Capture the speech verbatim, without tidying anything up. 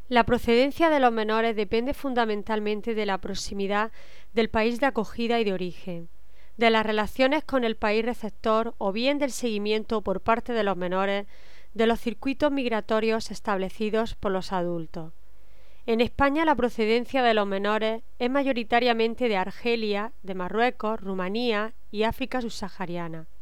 La procedencia de los menores depende fundamentalmente de la proximidad del país de acogida y de origen, de las relaciones con el país receptor o bien del seguimiento por parte de los menores de los circuitos migratorios establecidos por los adultos. En España la procedencia de los menores es mayoritariamente de Argelia, de Marruecos, Rumanía y África subsahariana.